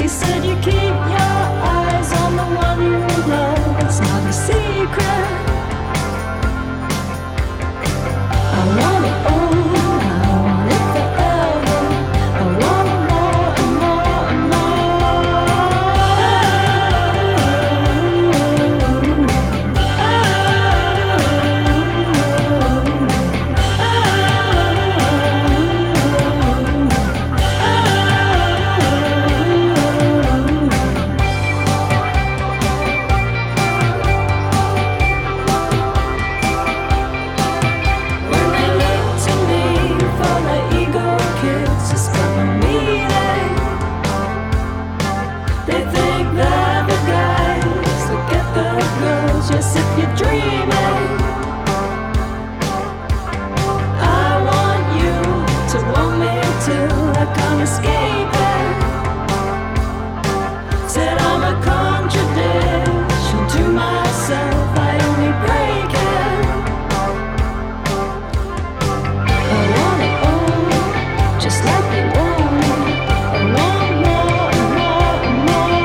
said you keep your eyes on the one you love. It's not a secret. I want it all. I want it forever. I want more and more and yes, if you're dreaming, I want you to want me till I can't escape it. Said I'm a contradiction to myself, I only break it. I want it all, just like they want it. I want more and more and more.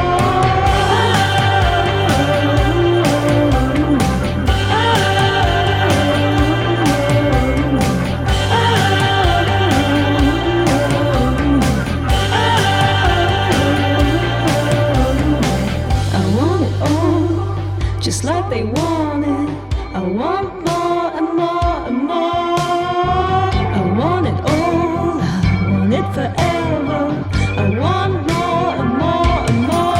Just like they want it, I want more and more and more. I want it all, I want it forever. I want more and more and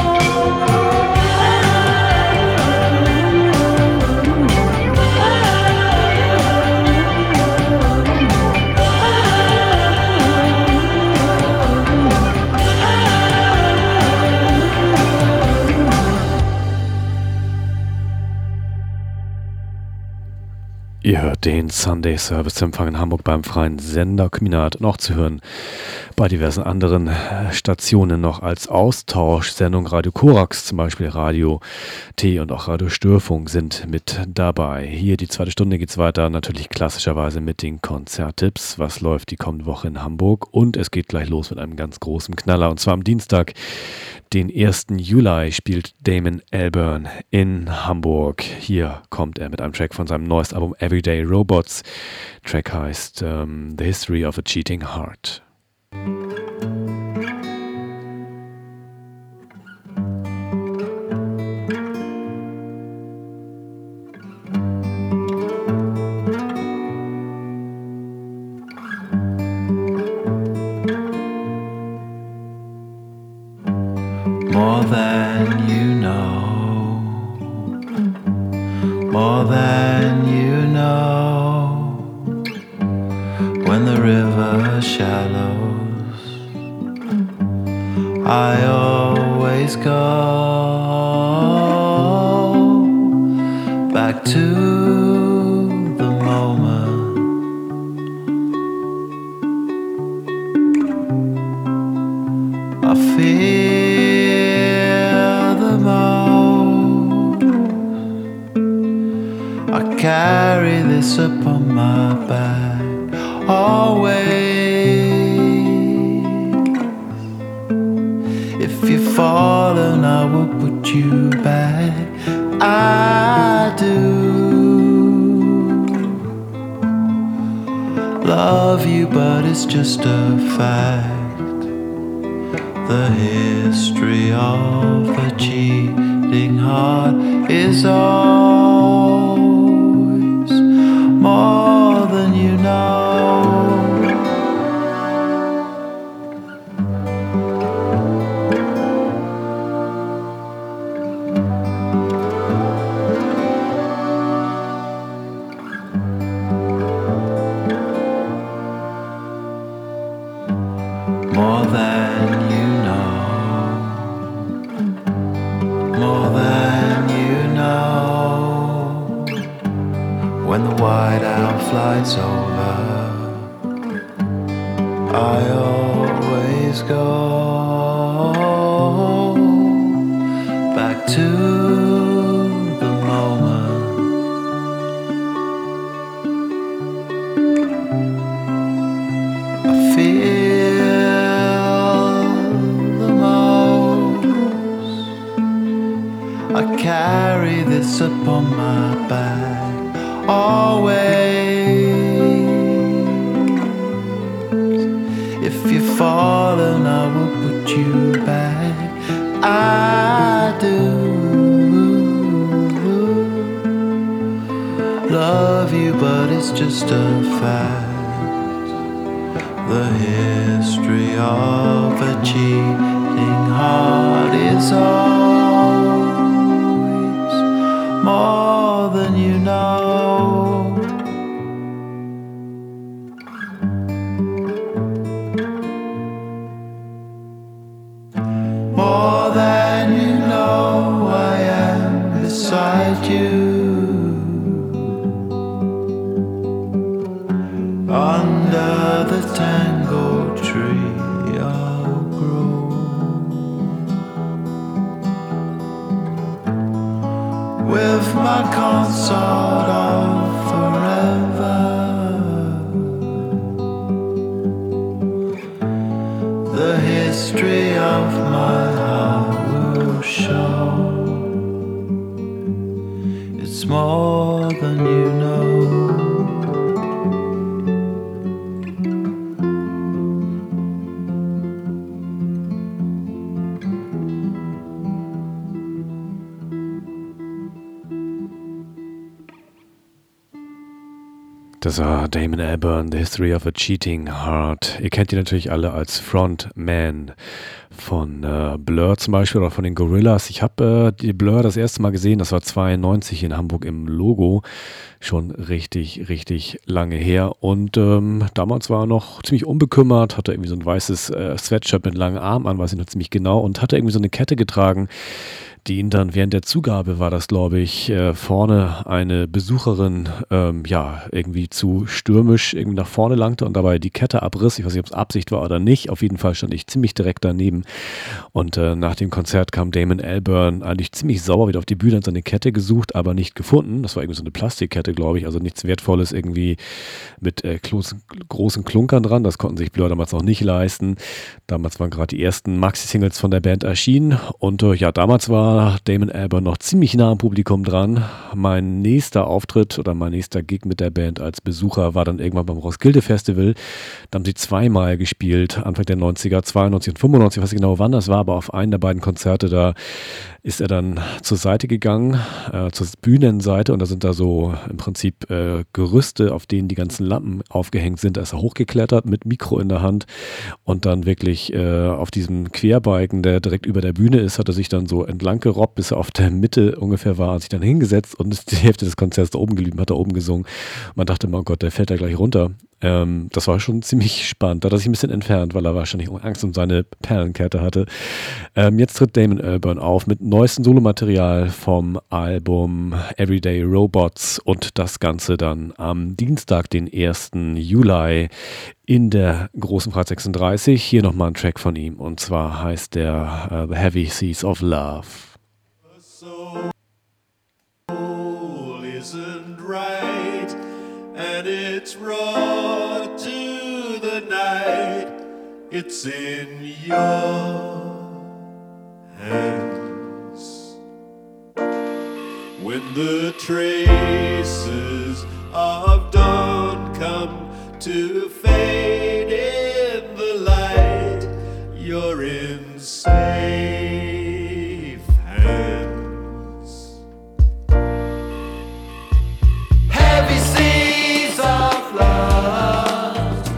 Ihr hört den Sunday Service Empfang in Hamburg beim freien Sender Kombinat, noch zu hören bei diversen anderen Stationen noch als Austauschsendung. Radio Korax zum Beispiel, Radio T und auch Radio Störfunk sind mit dabei. Hier die zweite Stunde geht's weiter, natürlich klassischerweise mit den Konzerttipps. Was läuft die kommende Woche in Hamburg? Und es geht gleich los mit einem ganz großen Knaller. Und zwar am Dienstag, den 1. Juli, spielt Damon Albarn in Hamburg. Hier kommt er mit einem Track von seinem neuesten Album Everyday Robots. Track heißt The History of a Cheating Heart. More than you know, more than you know. When the river shallows, I always go back to the moment I feel carry this upon my back always. If you've fallen, I will put you back. I do love you, but it's just a fact. The history of a cheating heart is all more than you know. More than you know, more than you know. kiss upon my back, always. If you've fallen, I will put you back. I do love you, but it's just a fact. The history of a cheating heart is always more than you know. More than you know, I am beside you. Under the tangled tree I'll grow. With my consort of forever, the history of my heart will show. It's more than you know. Das war Damon Albarn, The History of a Cheating Heart. Ihr kennt ihn natürlich alle als Frontman von Blur zum Beispiel oder von den Gorillaz. Ich habe die Blur das erste Mal gesehen, das war 92 in Hamburg im Logo. Schon richtig, richtig lange her. Und damals war er noch ziemlich unbekümmert, hatte irgendwie so ein weißes Sweatshirt mit langen Armen an, weiß ich noch ziemlich genau, und hatte irgendwie so eine Kette getragen, die ihn dann während der Zugabe, war das glaube ich, vorne eine Besucherin irgendwie zu stürmisch irgendwie nach vorne langte und dabei die Kette abriss. Ich weiß nicht, ob es Absicht war oder nicht. Auf jeden Fall stand ich ziemlich direkt daneben. Und nach dem Konzert kam Damon Albarn eigentlich ziemlich sauer wieder auf die Bühne, hat seine Kette gesucht, aber nicht gefunden. Das war irgendwie so eine Plastikkette, glaube ich, also nichts Wertvolles irgendwie mit großen Klunkern dran. Das konnten sich Blur damals noch nicht leisten. Damals waren gerade die ersten Maxi-Singles von der Band erschienen und damals war Damon Albarn noch ziemlich nah am Publikum dran. Mein nächster Auftritt oder mein nächster Gig mit der Band als Besucher war dann irgendwann beim Roskilde Festival. Da haben sie zweimal gespielt, Anfang der 90er, 92 und 95, ich weiß nicht genau wann das war, aber auf einen der beiden Konzerte, da ist er dann zur Seite gegangen, zur Bühnenseite, und da sind da so im Prinzip Gerüste, auf denen die ganzen Lampen aufgehängt sind. Da ist er hochgeklettert mit Mikro in der Hand und dann wirklich auf diesem Querbalken, der direkt über der Bühne ist, hat er sich dann so entlang gerobbt, bis er auf der Mitte ungefähr war, hat sich dann hingesetzt und ist die Hälfte des Konzerts da oben geblieben, hat da oben gesungen. Man dachte, mein Gott, der fällt da gleich runter. Das war schon ziemlich spannend. Da hat er sich ein bisschen entfernt, weil er wahrscheinlich Angst um seine Perlenkette hatte. Jetzt tritt Damon Albarn auf mit neuestem Solomaterial vom Album Everyday Robots und das Ganze dann am Dienstag, den 1. Juli in der großen Freiheit 36. Hier nochmal ein Track von ihm, und zwar heißt der The Heavy Seas of Love. Isn't right, and it's raw to the night. It's in your hands. When the traces of dawn come to fade in the light, you're in safe hands. Heavy seas of love,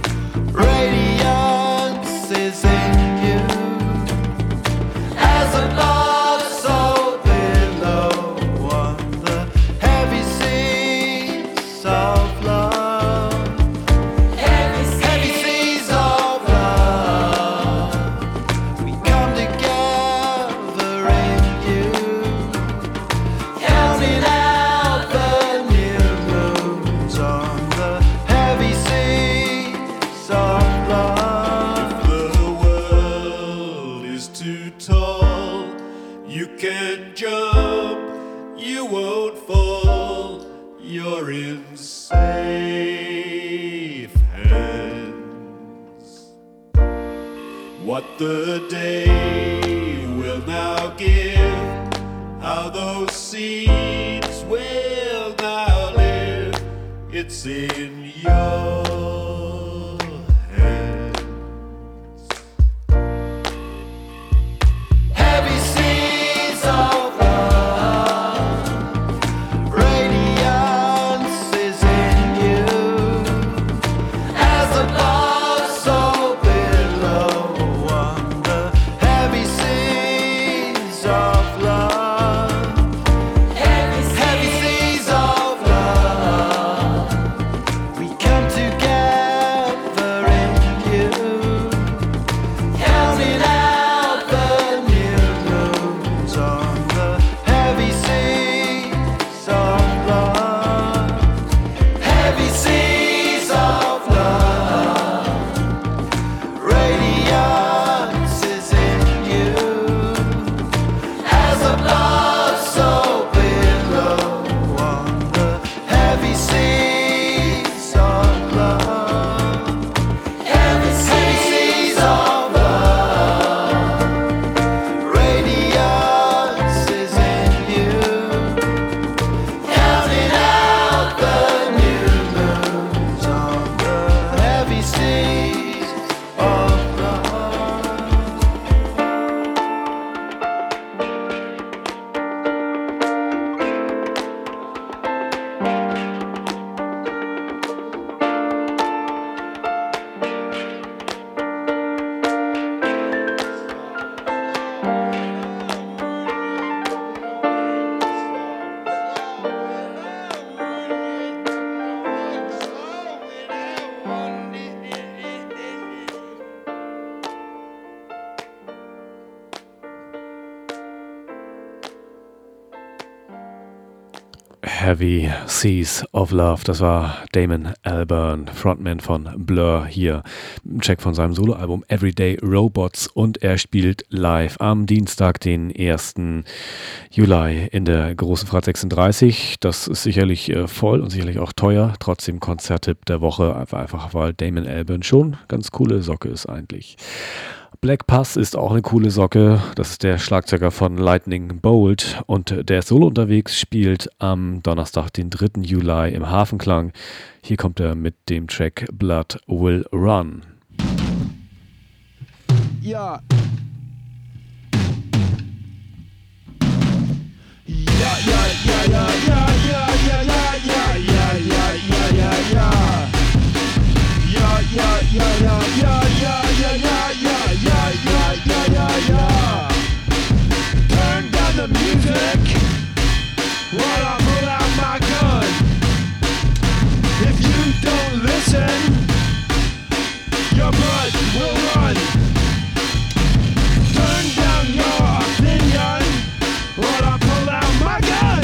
radiance is in you. As above, so below, on the heavy seas of love. Heavy seas of love, we come together in you, counting out the new moons on the heavy seas of love. The world is too tall. You can't jump, you won't fall. You're in safe hands. What the day will now give, how those seas it's in your hands. Heavy seas of love, radiance is in you. As above, so below. On the heavy seas of love, heavy seas of love, we come together in you, counting out the new moons on the heavy seas of love, heavy seas of love, radiance is in you, as above so below, on the heavy seas of love, heavy seas of love, radiance is in you, counting out the new moons on the heavy seas of love. Heavy Seas of Love, das war Damon Albarn, Frontman von Blur, hier ein Check von seinem Soloalbum Everyday Robots, und er spielt live am Dienstag, den 1. Juli in der Großen Fahrt 36. Das ist sicherlich voll und sicherlich auch teuer, trotzdem Konzerttipp der Woche, einfach weil Damon Albarn schon ganz coole Socke ist eigentlich. Black Pus ist auch eine coole Socke. Das ist der Schlagzeuger von Lightning Bolt und der ist solo unterwegs, spielt am Donnerstag, den 3. Juli im Hafenklang. Hier kommt er mit dem Track Blood Will Run. Ja. Turn down the music while I pull out my gun. If you don't listen, your blood will run. Turn down your opinion while I pull out my gun.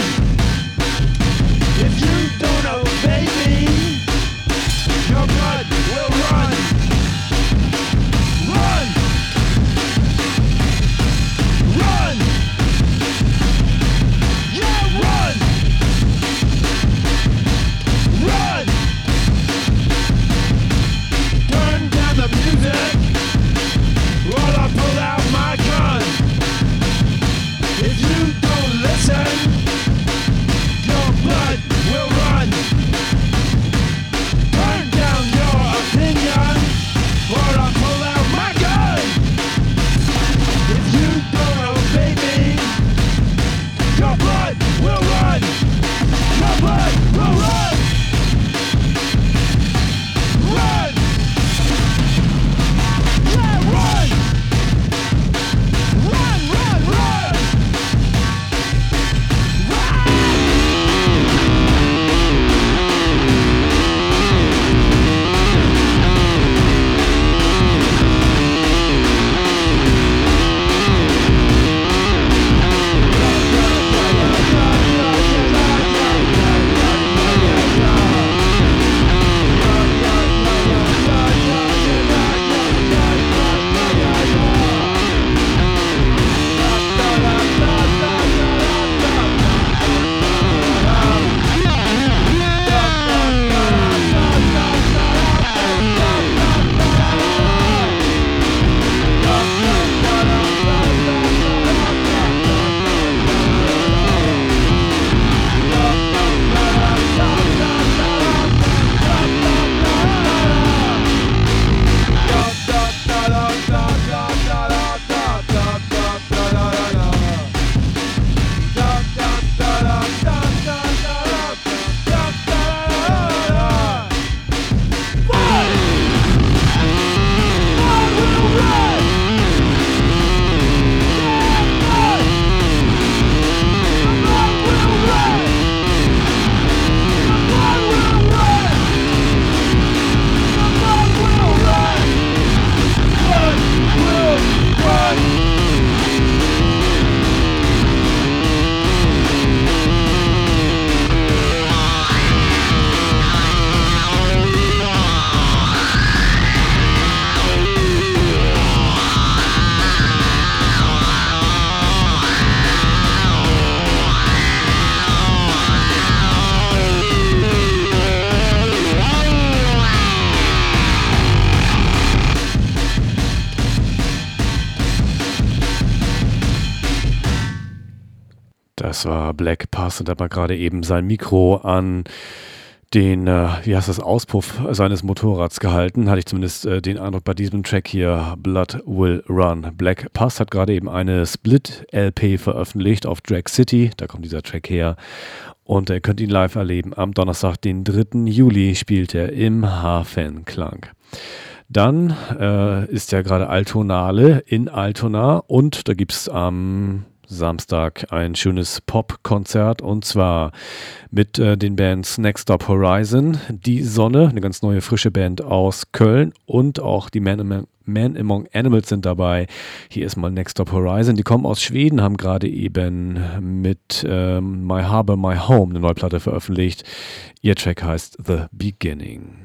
Das war Black Past und hat mal gerade eben sein Mikro an den, Auspuff seines Motorrads gehalten. Hatte ich zumindest den Eindruck bei diesem Track hier, Blood Will Run. Black Past hat gerade eben eine Split-LP veröffentlicht auf Drag City. Da kommt dieser Track her. Und ihr könnt ihn live erleben. Am Donnerstag, den 3. Juli, spielt er im Hafenklang. Dann ist ja gerade Altonale in Altona und da gibt es am Samstag ein schönes Pop-Konzert und zwar mit den Bands Next Stop Horizon, Die Sonne, eine ganz neue frische Band aus Köln und auch die Man Among Animals sind dabei. Hier ist mal Next Stop Horizon, die kommen aus Schweden, haben gerade eben mit My Harbor, My Home eine neue Platte veröffentlicht. Ihr Track heißt The Beginning.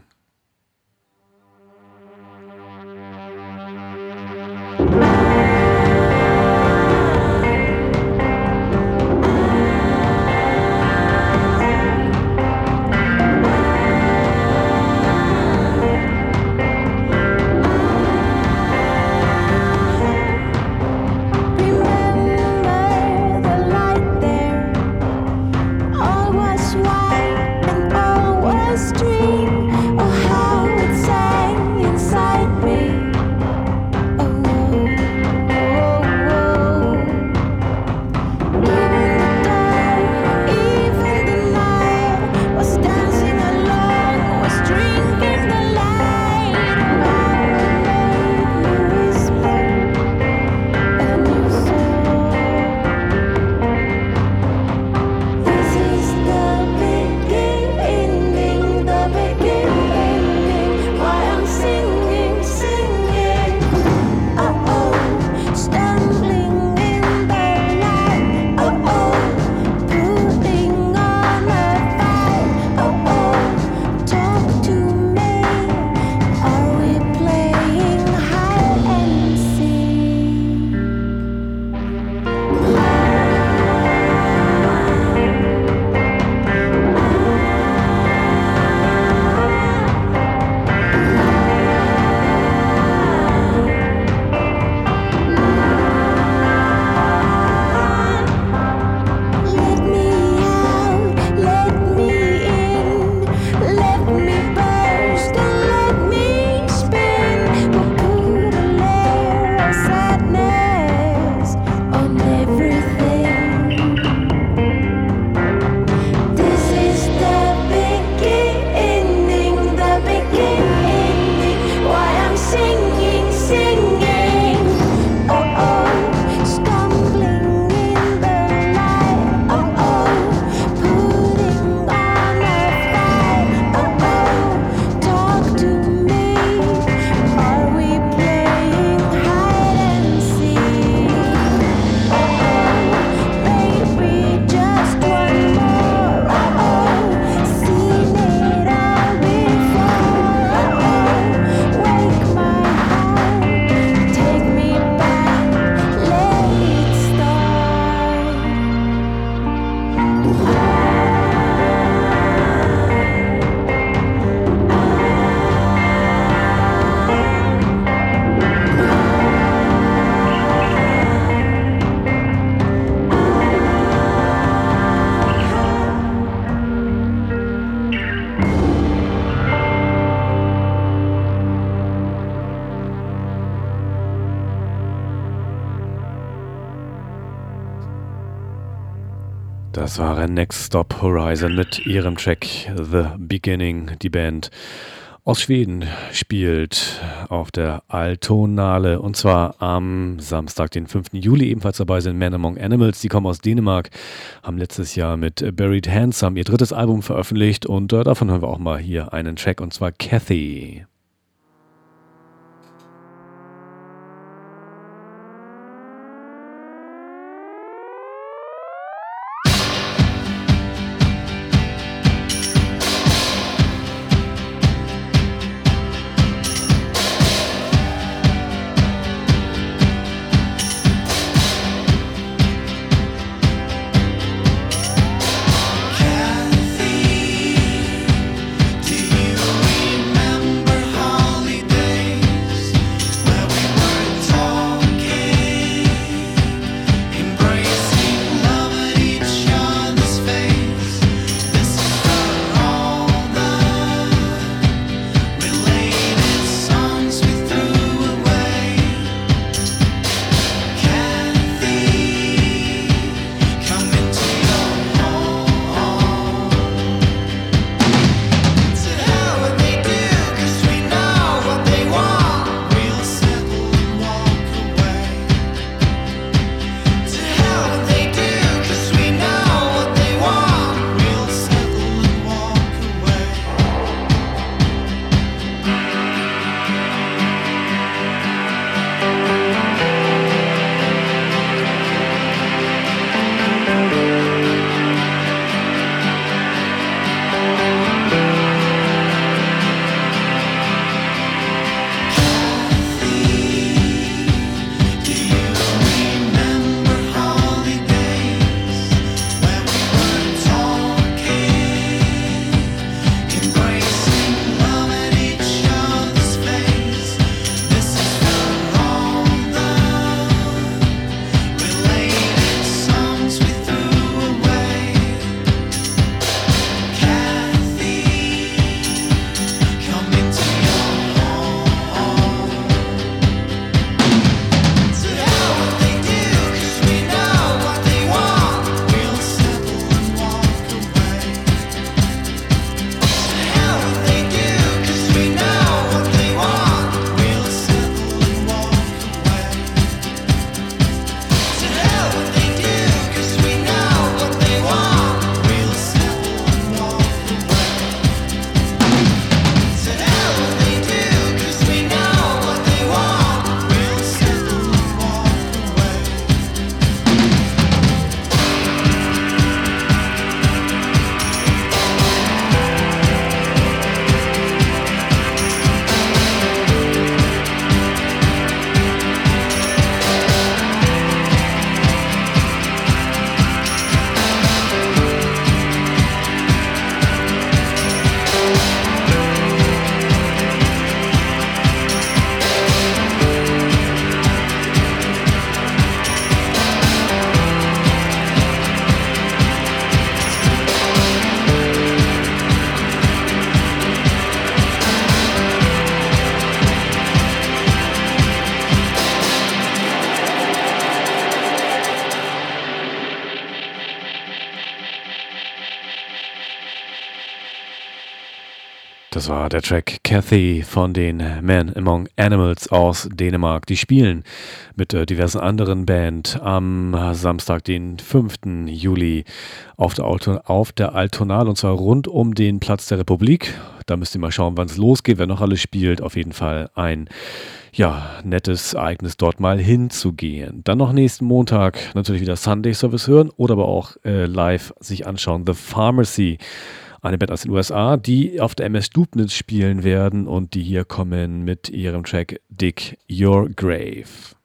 Das war Next Stop Horizon mit ihrem Track The Beginning. Die Band aus Schweden spielt auf der Altonale und zwar am Samstag, den 5. Juli. Ebenfalls dabei sind Man Among Animals. Die kommen aus Dänemark, haben letztes Jahr mit Buried Handsome ihr drittes Album veröffentlicht und davon hören wir auch mal hier einen Track und zwar Kathy. Kathy, do you remember Das war der Track Cathy von den Man Among Animals aus Dänemark. Die spielen mit diversen anderen Bands am Samstag, den 5. Juli auf der Altonal, und zwar rund um den Platz der Republik. Da müsst ihr mal schauen, wann es losgeht, wer noch alles spielt. Auf jeden Fall ein nettes Ereignis, dort mal hinzugehen. Dann noch nächsten Montag natürlich wieder Sunday Service hören oder aber auch live sich anschauen. The Pharmacy, eine Band aus den USA, die auf der MS Stubnitz spielen werden und die hier kommen mit ihrem Track Dig Your Grave.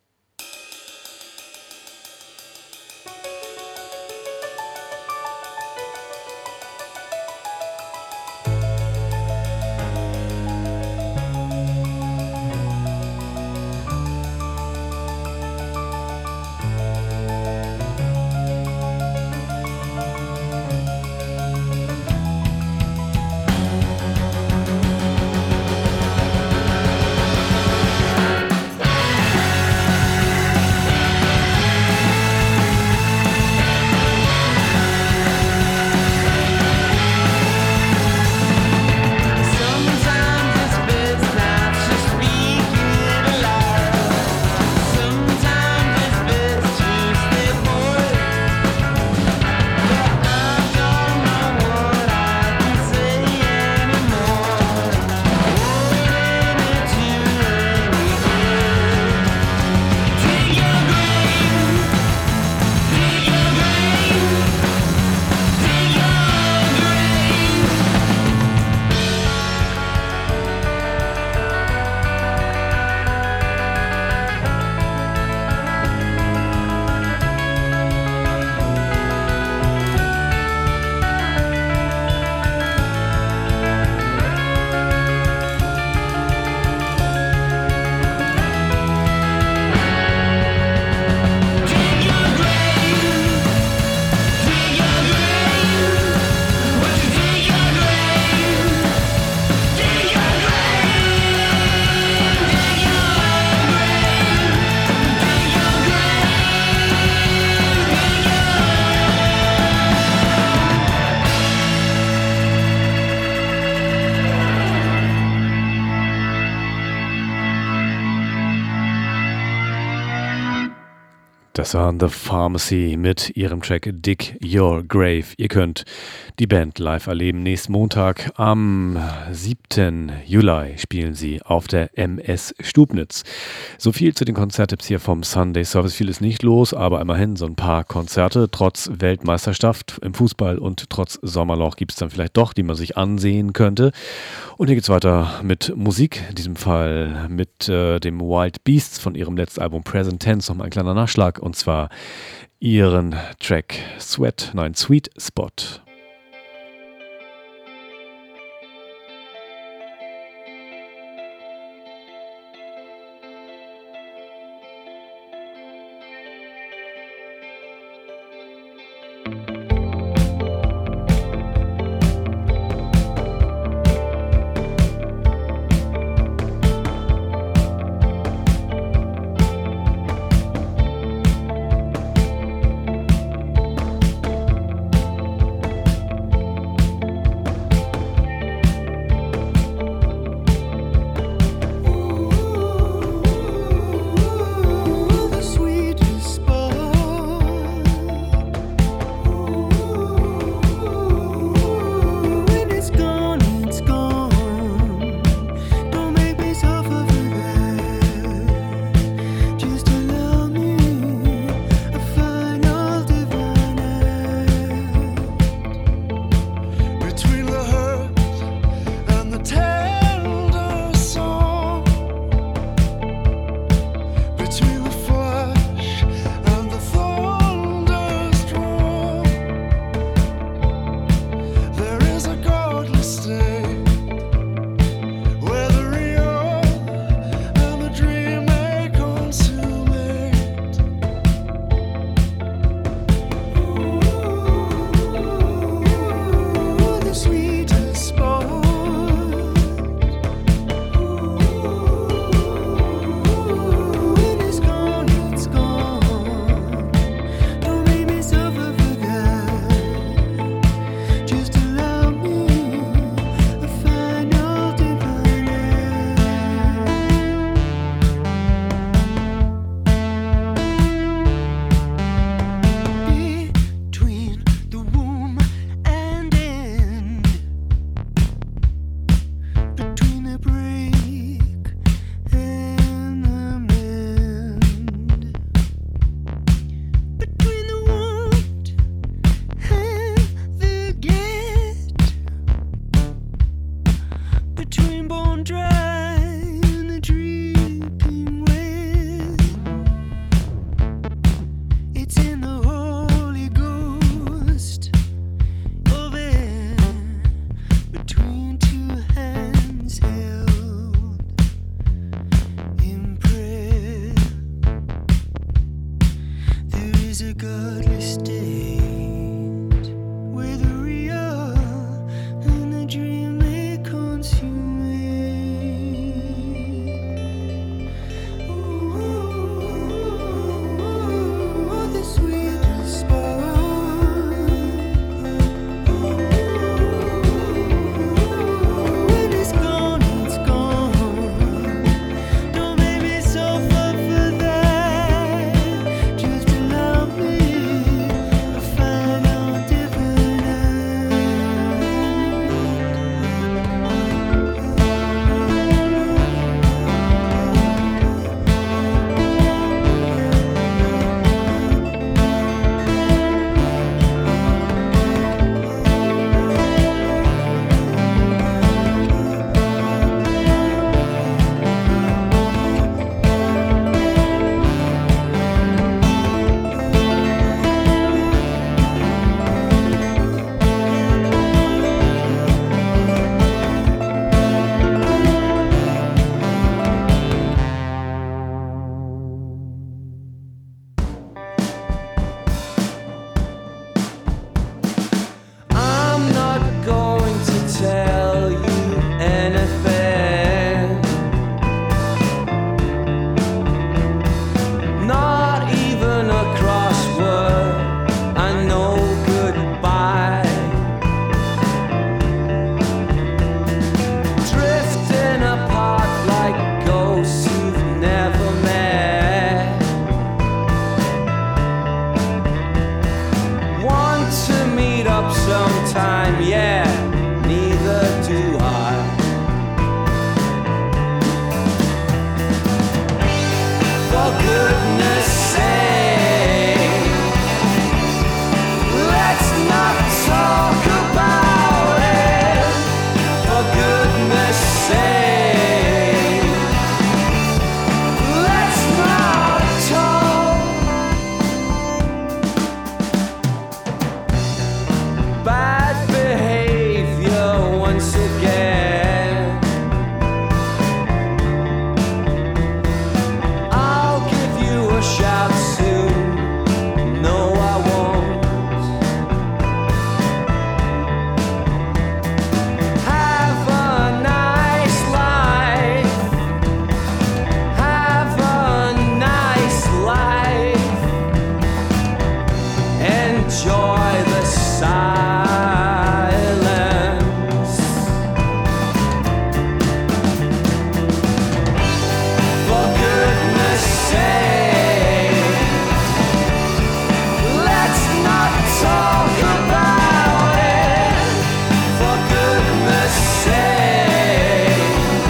Das waren The Pharmacy mit ihrem Track Dig Your Grave. Ihr könnt die Band live erleben. Nächsten Montag am 7. Juli spielen sie auf der MS Stubnitz. So viel zu den Konzerttipps hier vom Sunday Service. Viel ist nicht los, aber immerhin so ein paar Konzerte. Trotz Weltmeisterschaft im Fußball und trotz Sommerloch gibt es dann vielleicht doch, die man sich ansehen könnte. Und hier geht's weiter mit Musik. In diesem Fall mit dem Wild Beasts von ihrem letzten Album Present Tense. Nochmal ein kleiner Nachschlag. Und zwar ihren Track Sweet Spot. The sweetest spot. is a godly state where the real and the dream may consume it. Ooh, the sweetest spot. When it's gone, it's gone. Don't make me suffer for that. Just allow me to find out different I'm not going to tell you anything, not even a crossword. I know goodbye. Drifting apart like ghosts you've never met. Want to meet up sometime, yeah, neither do I. For goodness sake, let's not talk about it. For goodness sake, let's not talk. Bad behavior once again. I'll give you a shout soon. No, I won't. Have a nice life. Have a nice life. Enjoy the silence. For goodness sake, let's not talk about it. For goodness sake,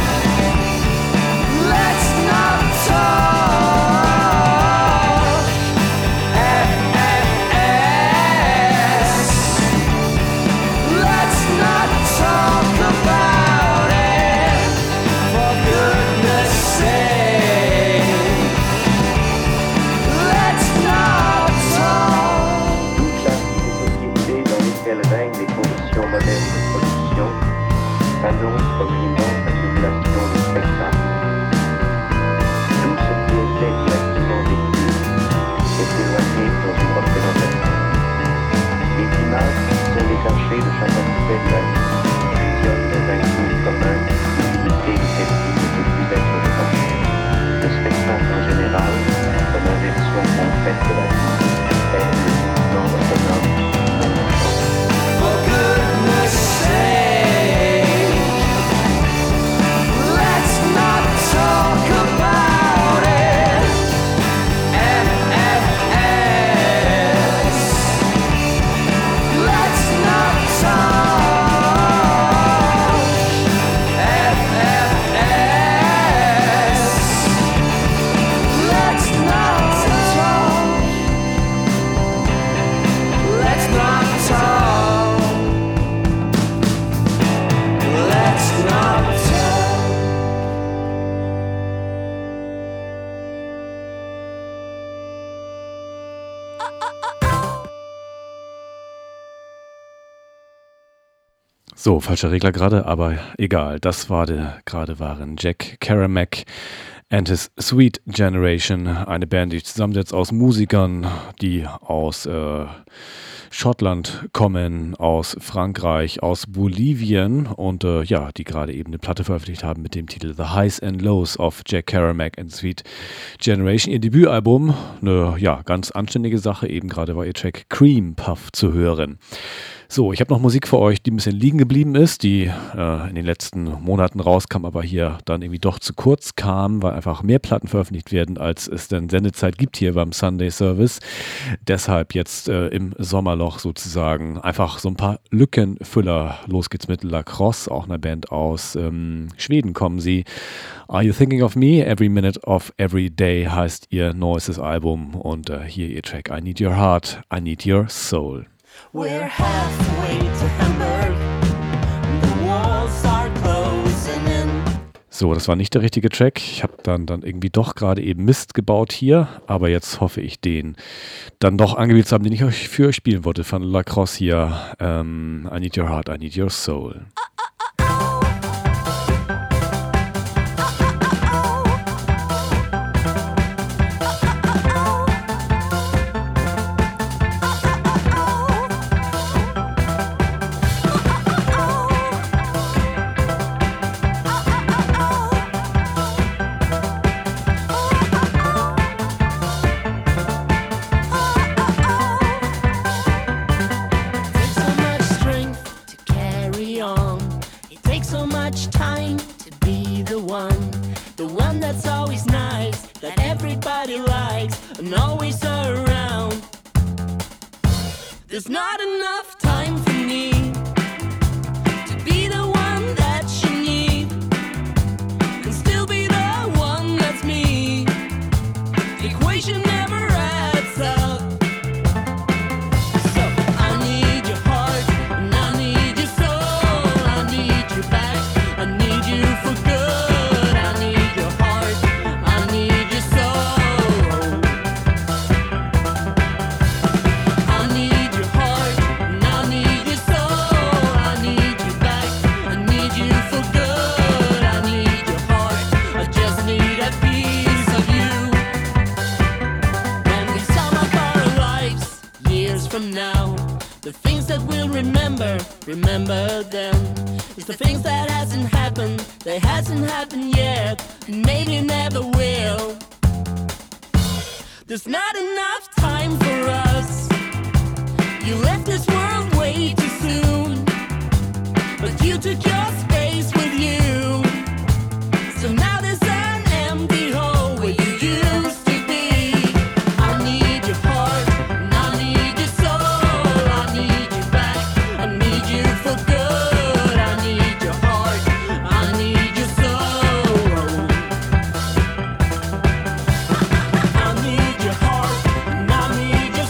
let's not talk. FFS. Let's not talk about it. For goodness sake, let's not talk. Toute la vie des sociétés dans lesquelles règnent les conditions modernes de production s'annonce comme une immense accumulation de spectacles. Tout ce qui était directement vécu est éloigné dans une représentation. Les images sont détachées de chaque aspect de la vie, fusionnent dans un groupe commun, l'unité du technique ne peut plus être détachée. Le spectacle en général, comme inversion complète de la vie, est le mouvement autonome d'un enfant. For goodness sake, let's not talk about it. FFS. Let's not talk. FFS. Let's not talk. Let's not talk. Let's not talk. So, falscher Regler gerade, aber egal. Das war gerade waren Jack Kerouac and his Sweet Generation, eine Band, die sich zusammensetzt aus Musikern, die aus Schottland kommen, aus Frankreich, aus Bolivien und ja, die gerade eben eine Platte veröffentlicht haben mit dem Titel The Highs and Lows of Jack Kerouac and Sweet Generation. Ihr Debütalbum, eine ja, ganz anständige Sache, eben gerade war ihr Track Cream Puff zu hören. So, ich habe noch Musik für euch, die ein bisschen liegen geblieben ist, die in den letzten Monaten rauskam, aber hier dann irgendwie doch zu kurz kam, weil einfach mehr Platten veröffentlicht werden, als es denn Sendezeit gibt hier beim Sunday Service. Deshalb jetzt im Sommerloch sozusagen einfach so ein paar Lückenfüller. Los geht's mit Lacrosse, auch eine Band aus Schweden kommen sie. Are You Thinking of Me? Every Minute of Every Day heißt ihr neuestes Album und hier ihr Track I Need Your Heart, I Need Your Soul. We're halfway to Hamburg. The walls are closing in. So, das war nicht der richtige Track. Ich habe dann irgendwie doch gerade eben Mist gebaut hier, aber jetzt hoffe ich, den dann doch angewählt zu haben, den ich euch für euch spielen wollte von Lacrosse hier. I Need Your Heart, I Need Your Soul. There's not enough time for me to be the one that you need and still be the one that's me. The equation never adds up. So I need your heart and I need your soul. I need you back, I need you for good. I need your heart, I need your soul. I need from now, the things that we'll remember them. It's the things that hasn't happened, that hasn't happened yet, and maybe never will. There's not enough time for us. You left this world way too soon, but you took your space with you. So now there's an empty hole where you used to be. I need your heart. For good, I need your heart, I need your soul. I need your heart, and I need your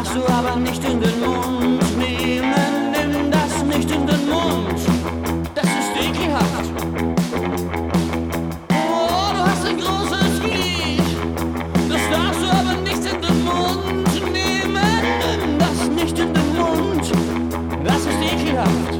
darfst du aber nicht in den Mund nehmen. Nimm das nicht in den Mund, das ist ekelhaft. Oh, du hast ein großes Glied, das darfst du aber nicht in den Mund nehmen. Nimm das nicht in den Mund, das ist ekelhaft.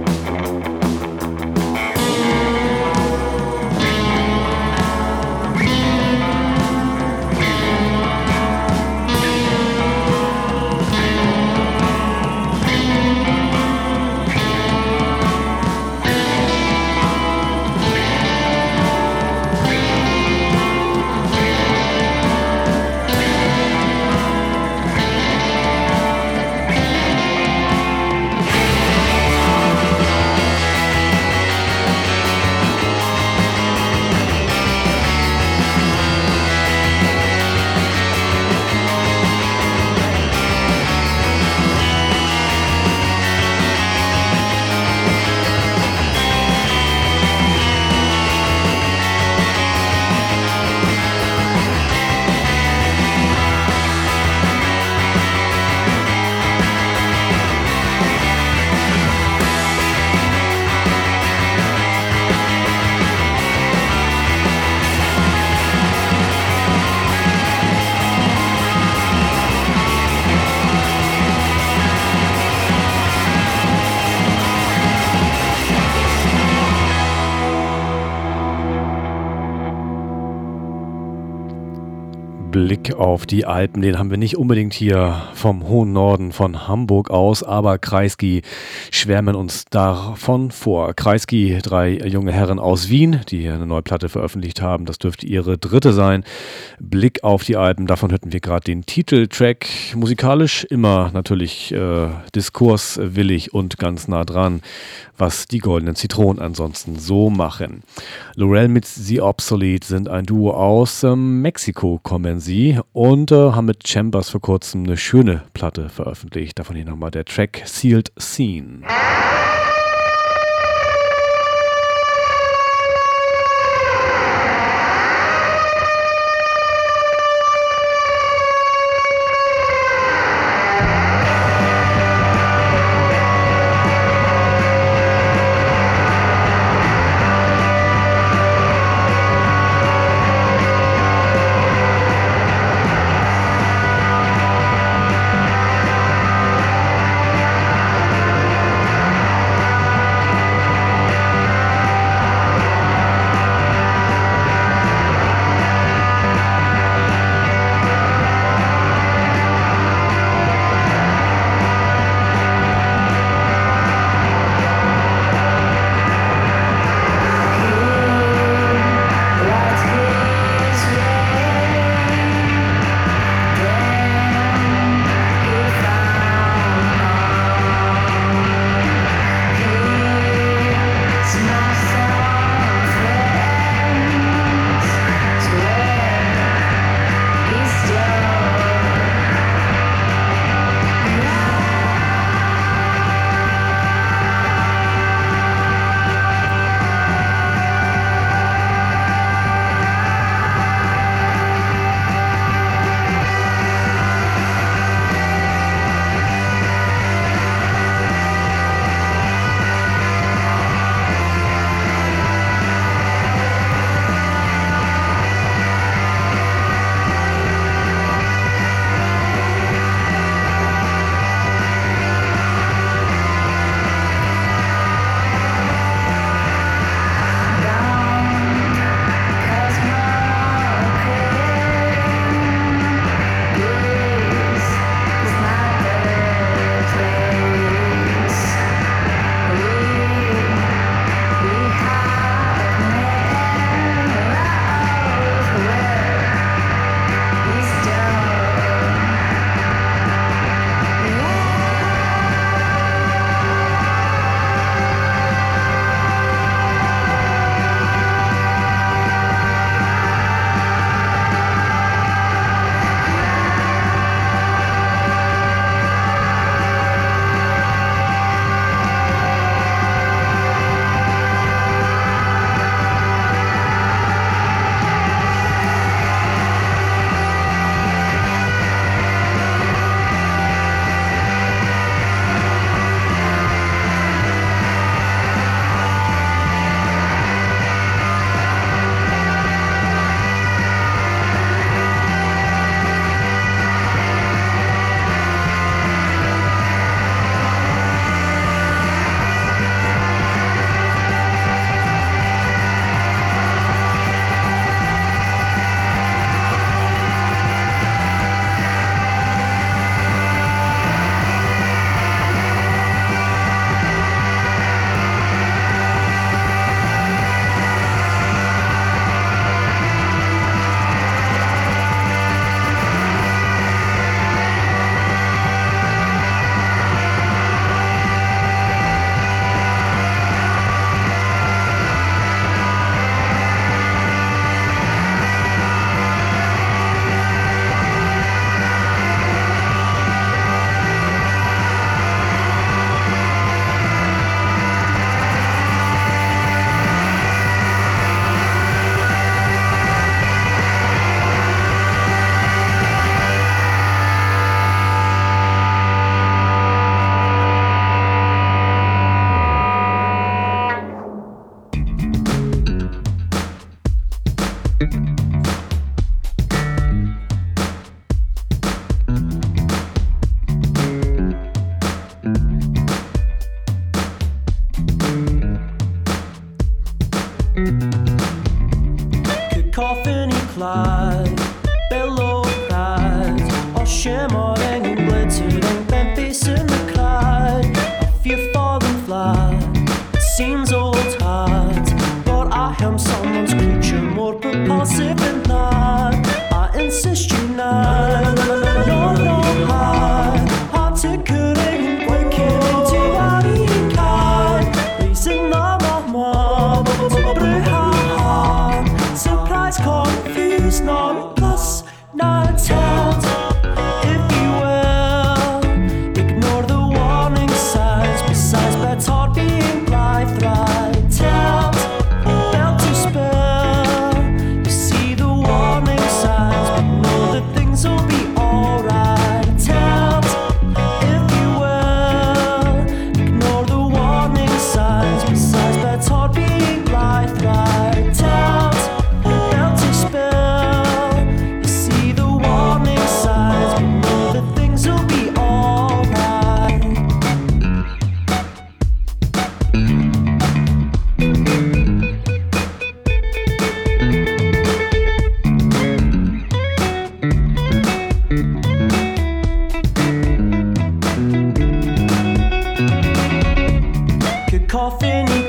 Blick auf die Alpen, den haben wir nicht unbedingt hier vom hohen Norden von Hamburg aus, aber Kreisky schwärmen uns davon vor. Kreisky, 3 junge Herren aus Wien, die hier eine neue Platte veröffentlicht haben, das dürfte ihre dritte sein. Blick auf die Alpen, davon hörten wir gerade den Titeltrack. Musikalisch immer natürlich diskurswillig und ganz nah dran, was die Goldenen Zitronen ansonsten so machen. Laurel mit The Obsolete sind ein Duo aus Mexiko, kommen sie, und haben mit Chambers vor kurzem eine schöne Platte veröffentlicht. Davon hier nochmal der Track Sealed Scene.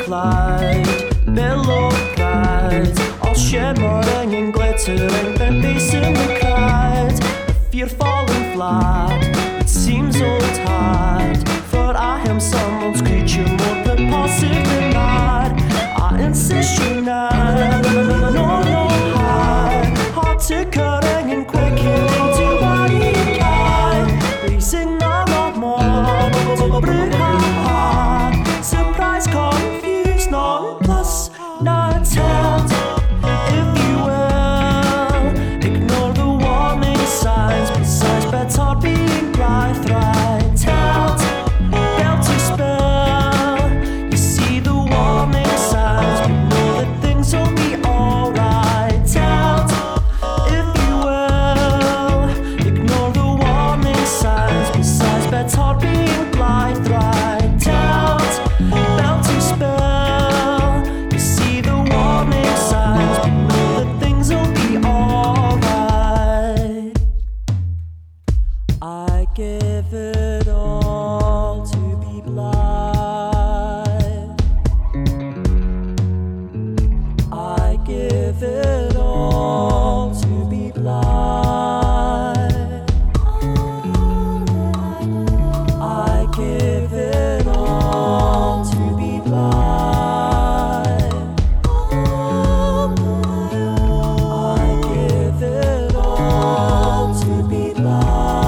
Clyde, billow guides, all shimmering and glittering, their base in the kite. If you're falling flat, it seems all tight, for I am someone's creature more propulsive than mad. I insist you not, no high, hot tickling and quickening to body guide, breezing no more, to bring high, surprise, confused, non-plus, not tilt, if you will, ignore the warning signs, besides beds are being blithe, right, tilt, belt to spell, you see the warning signs, but know that things will be alright, tilt, if you will, ignore the warning signs, besides beds are being blithe, right, tilt, belt to spell, you see the warning signs, but know that things will be alright. I give it all to be blithe. I give it all to be blithe. I give it all to be blithe. I give it all to be blithe.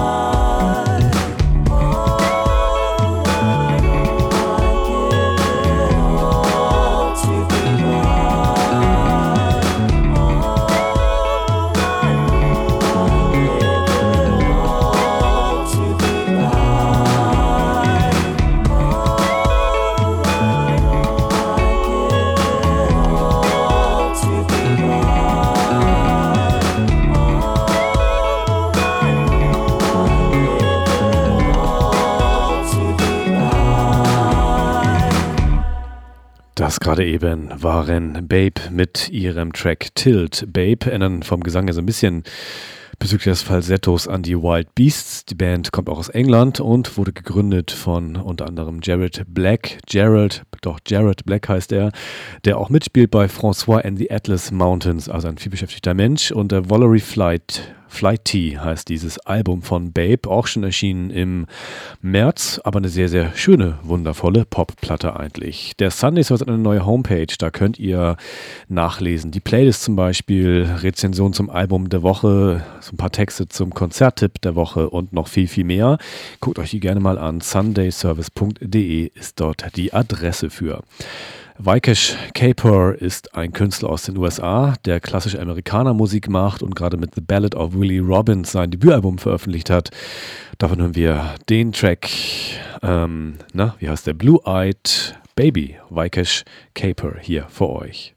Das gerade eben waren Babe mit ihrem Track Tilt. Babe erinnern vom Gesang ja so ein bisschen bezüglich des Falsettos an die Wild Beasts. Die Band kommt auch aus England und wurde gegründet von unter anderem Jared Black heißt er, der auch mitspielt bei François and the Atlas Mountains, also ein vielbeschäftigter Mensch. Und der Valerie Flighty heißt dieses Album von Babe, auch schon erschienen im März, aber eine sehr, sehr schöne, wundervolle Popplatte eigentlich. Der Sunday Service hat eine neue Homepage, da könnt ihr nachlesen. Die Playlist zum Beispiel, Rezension zum Album der Woche, so ein paar Texte zum Konzerttipp der Woche und noch viel, viel mehr. Guckt euch die gerne mal an. sundayservice.de ist dort die Adresse für. Vikesh Kapur ist ein Künstler aus den USA, der klassische Amerikanermusik macht und gerade mit The Ballad of Willie Robbins sein Debütalbum veröffentlicht hat. Davon hören wir den Track, wie heißt der? Blue-Eyed Baby, Vikesh Kapur hier für euch.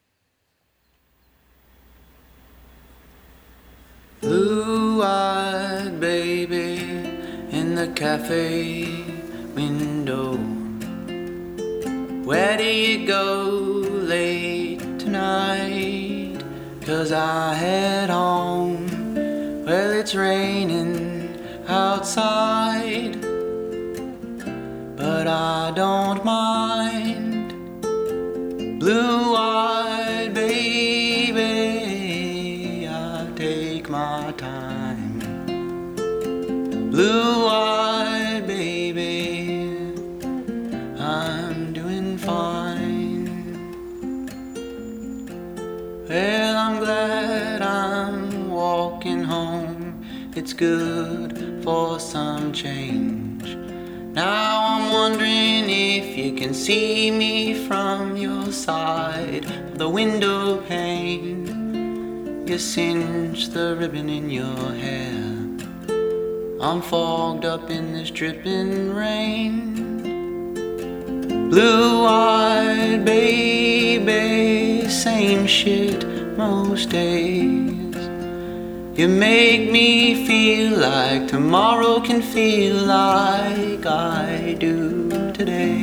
Blue-eyed baby in the cafe window. Where do you go late tonight? 'Cause I head home. Well, it's raining outside, but I don't mind. Blue-eyed baby, I take my time. Blue-eyed baby, I'm doing fine. Well, I'm glad I'm walking home. It's good for some change. Now I'm wondering if you can see me from your side of the window pane. You cinched the ribbon in your hair. I'm fogged up in this dripping rain. Blue-eyed baby, same shit most days. You make me feel like tomorrow can feel like I do today.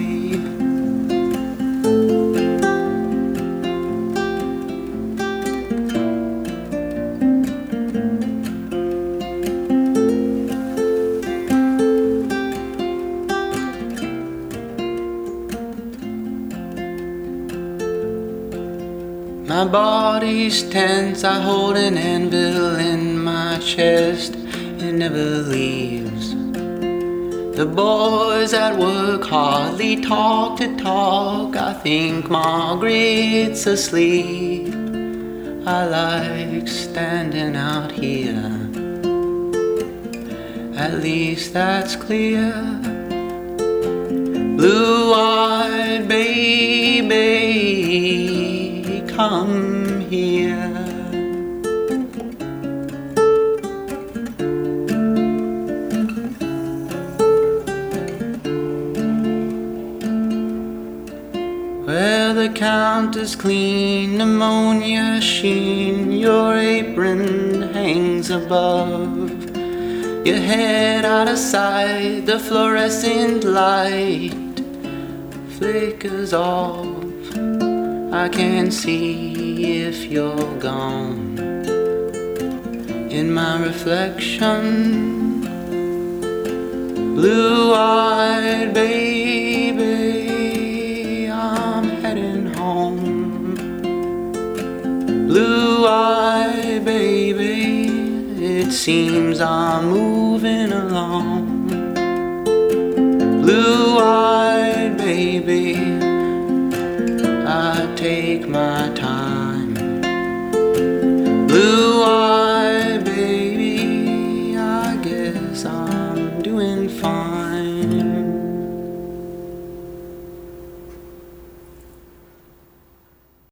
My body's tense, I hold an anvil in my chest, it never leaves. The boys at work hardly talk to talk, I think Margaret's asleep. I like standing out here, at least that's clear. Blue-eyed baby, come here. Where the counter's clean, pneumonia sheen, your apron hangs above. Your head out of sight, the fluorescent light flickers off. I can't see if you're gone. In my reflection, blue-eyed baby, I'm heading home. Blue-eyed baby, it seems I'm moving along. Blue-eyed baby, I take my time.